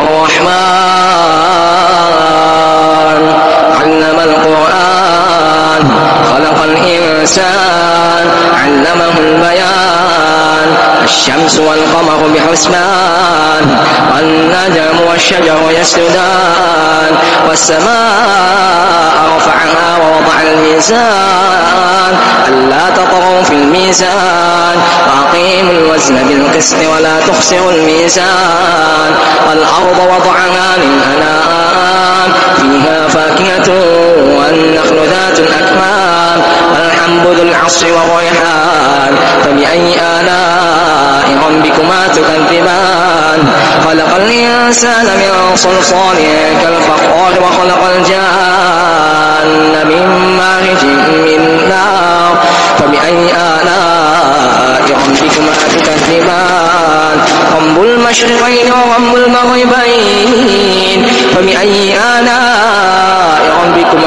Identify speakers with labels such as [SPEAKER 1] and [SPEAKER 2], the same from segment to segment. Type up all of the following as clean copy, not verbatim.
[SPEAKER 1] الرحمن علم القرآن خلق الإنسان علمه البيان الشمس والقمر بحسبان والنجم والشجر يسجدان والسماء رفعها ووضع الميزان ألا تطغوا في الميزان وأقيموا الوزن بالقسط ولا تخسروا الميزان والأرض وضعها للأنام فيها فاكهة والنخل ذات الأكمام والحب ذو العصف والريحان فبأي آلاء ربكما تكذبان خلق الإنسان من صلصال كالفخار وخلق الجان من مارج من نار فبأي آلاء ربكما تكذبان رب المشرقين ورب المغربين فبأي آلاء ربكما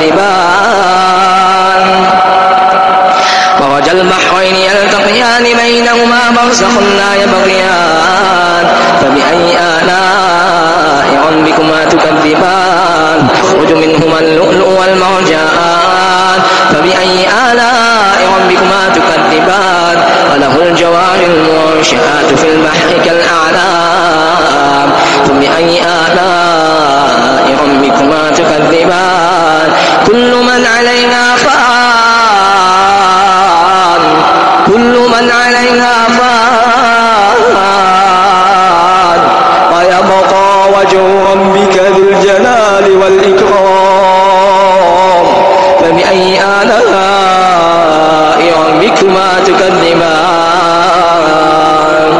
[SPEAKER 1] تكذبان مرج البحرين يلتقيان بينهما برزخ لا يبغيان فبأي آلاء ربكما تكذبان يخرج منهما اللؤلؤ والمرجان فبأي آلاء ربكما تكذبان وله الجوار المنشآت في البحر كالأعلام فبأي آلاء ربكما تكذبان كل من عليها فان كل من عليها فان ويبقى وجه ربك ذو الجلال والإكرام فبأي آلاء ربكما تكذبان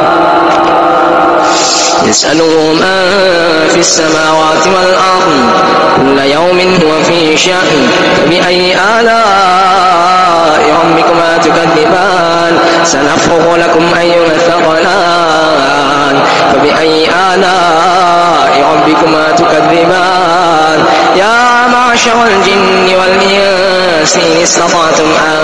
[SPEAKER 1] يسأله من في السماوات والأرض كل يوم هو في شأن فبأي آلاء ربكما تكذبان سنفرغ لكم أيها الثقلان فبأي آلاء ربكما تكذبان يا معشر الجن والإنس إن استطعتم أن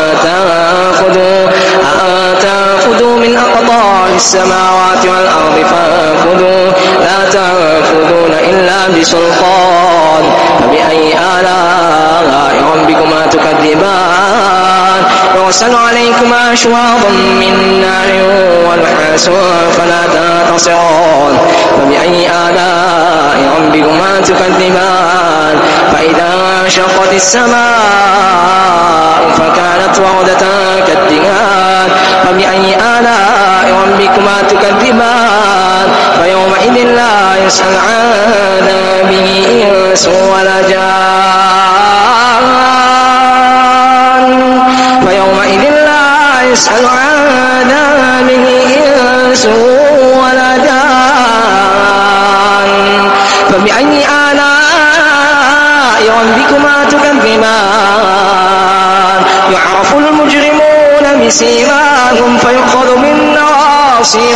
[SPEAKER 1] تنفذوا من أقطار السماوات والأرض فانفذوا لا تنفذون إلا بسلطان فبأي آلاء ربكما تكذبان يرسل عليكما شواظ من نار ونحاس فلا تنتصران فبأي آلاء ربكما تكذبان فإذا انشقت السماء فكانت وردة كالدهان فبأي آلاء ربكما تكذبان فيومئذ لا يسأل عن ذنبه إنس ولا جان فيومئذ لا يسأل عن ذنبه إنس ولا جان فبأي آلاء ربكما تكذبان يعرف المجرمون بسيماهم فيؤخذ بالنواصي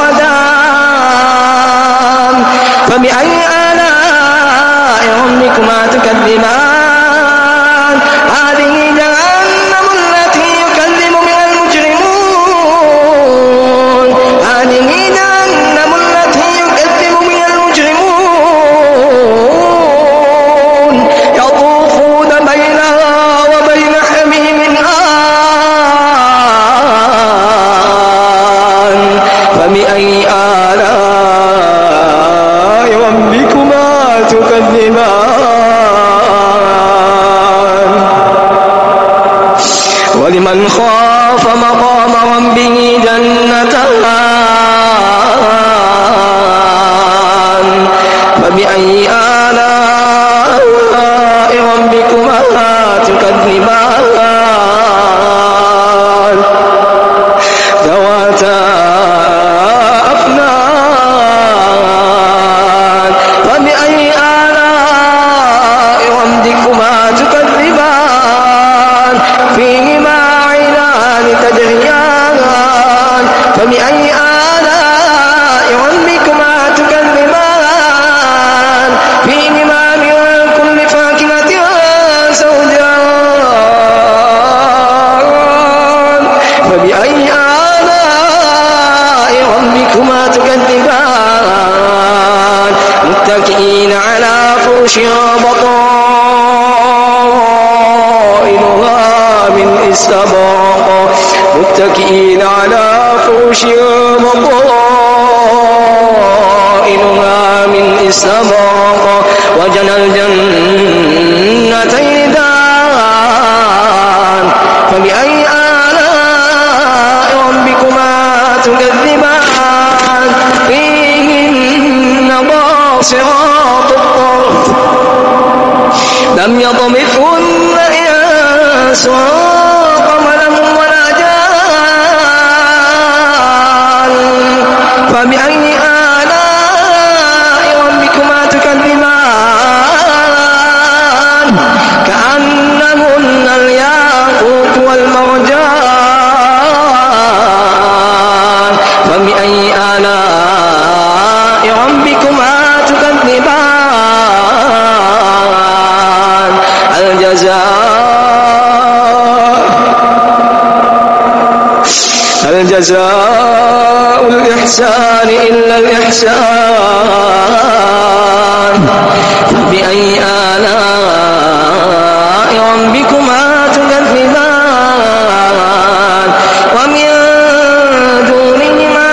[SPEAKER 1] والأقدام فبأي آلاء ربكما تكذبان هذه جهنم التي يكذب بها المجرمون هذه جهنم التي يكذب بها المجرمون يطوفون بينها وبين حميم آن فبأي آلاء ربكما تكذبان فرش بطائنها من استبرق متكئين على فرش بطائنها من استبرق وجنى الجنتين دان فبأي آلاء ربكما تكذبان فيهن قاصرات الطرف لم يطمثهن إنس قبلهم ولا جان فبأي آلاء ربكما تكذبان كأنهن الياقوت والمرجان فبأي آلاء ربكما تكذبان هل جزاء الإحسان إلا الإحسان فبأي آلاء ربكما تكذبان ومن دونهما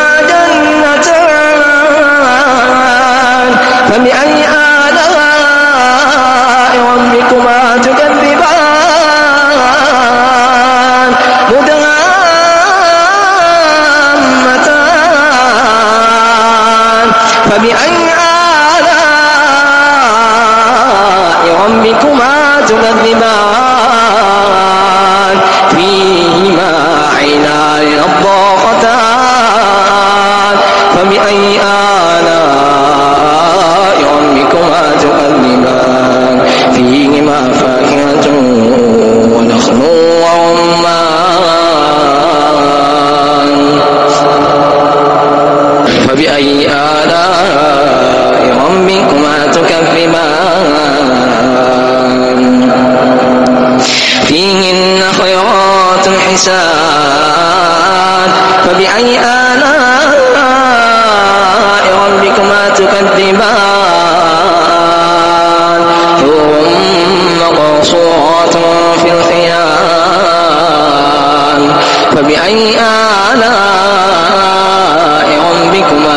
[SPEAKER 1] جنتان فبأي آلاء ربكما تكذبان مدهامتان فبأي آلاء ربكما تكذبان فيهما عينان نضاختان فبأي آلاء ربكما تكذبان فيهما فاكهة ونخل ورمان فبأي آلاء ربكما تكذبان فيهن خيرات حسان فبأي آلاء ربكما تكذبان حور مقصورات في الخيام فبأي آلاء ربكما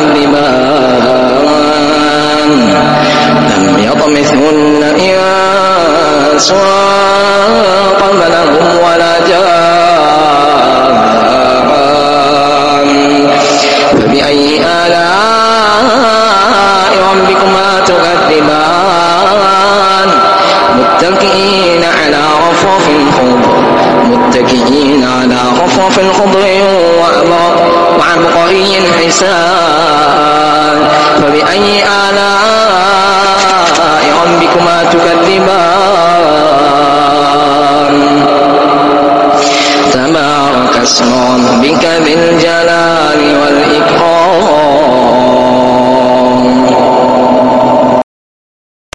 [SPEAKER 1] تكذبان لم يطمثهن إنس قبلهم ولا جان فبأي آلاء ربكما تكذبان متكئين على رفرف خضر وعبقري حسان فبأي آلاء ربكما تكذبان تبارك اسم ربك ذي الجلال والإكرام